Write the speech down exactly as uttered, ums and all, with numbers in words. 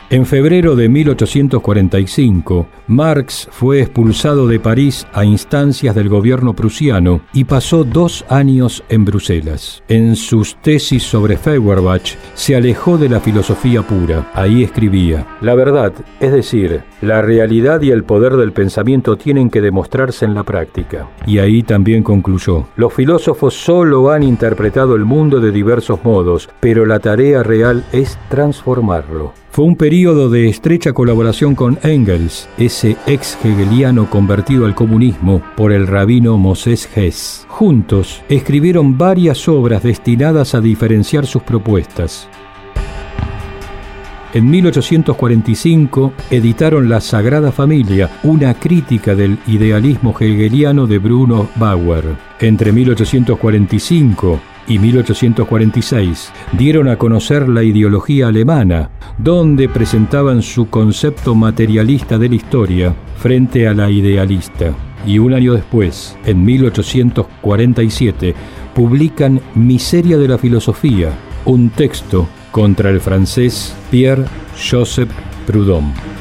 En febrero de mil ochocientos cuarenta y cinco, Marx fue expulsado de París a instancias del gobierno prusiano y pasó dos años en Bruselas. En sus tesis sobre Feuerbach se alejó de la filosofía pura. Ahí escribía: la verdad, es decir, la realidad y el poder del pensamiento tienen que demostrarse en la práctica. Y ahí también concluyó: los filósofos solo han interpretado el mundo de diversos modos, pero la tarea real es transformarlo. Fue un período de estrecha colaboración con Engels, ese ex-hegeliano convertido al comunismo por el rabino Moses Hess. Juntos escribieron varias obras destinadas a diferenciar sus propuestas. En mil ochocientos cuarenta y cinco editaron La Sagrada Familia, una crítica del idealismo hegeliano de Bruno Bauer. Entre mil ochocientos cuarenta y cinco y mil ochocientos cuarenta y seis dieron a conocer la ideología alemana, donde presentaban su concepto materialista de la historia frente a la idealista. Y un año después, en mil ochocientos cuarenta y siete, publican Miseria de la filosofía, un texto contra el francés Pierre-Joseph Proudhon.